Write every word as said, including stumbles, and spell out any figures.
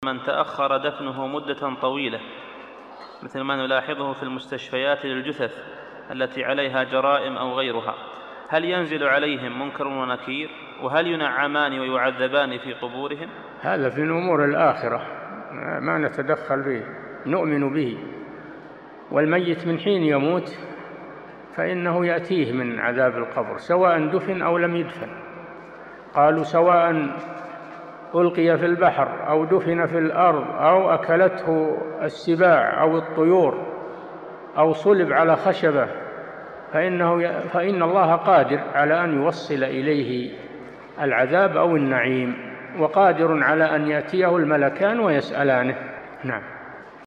من تأخر دفنه مدة طويلة، مثل ما نلاحظه في المستشفيات للجثث التي عليها جرائم أو غيرها، هل ينزل عليهم منكر ونكير؟ وهل ينعمان ويعذبان في قبورهم؟ هذا في أمور الآخرة ما نتدخل فيه، نؤمن به. والميت من حين يموت فإنه يأتيه من عذاب القبر سواء دفن أو لم يدفن. قالوا سواء ألقي في البحر أو دفن في الأرض أو أكلته السباع أو الطيور أو صلب على خشبة فإنه فإن الله قادر على أن يوصل إليه العذاب أو النعيم، وقادر على أن يأتيه الملكان ويسألانه. نعم.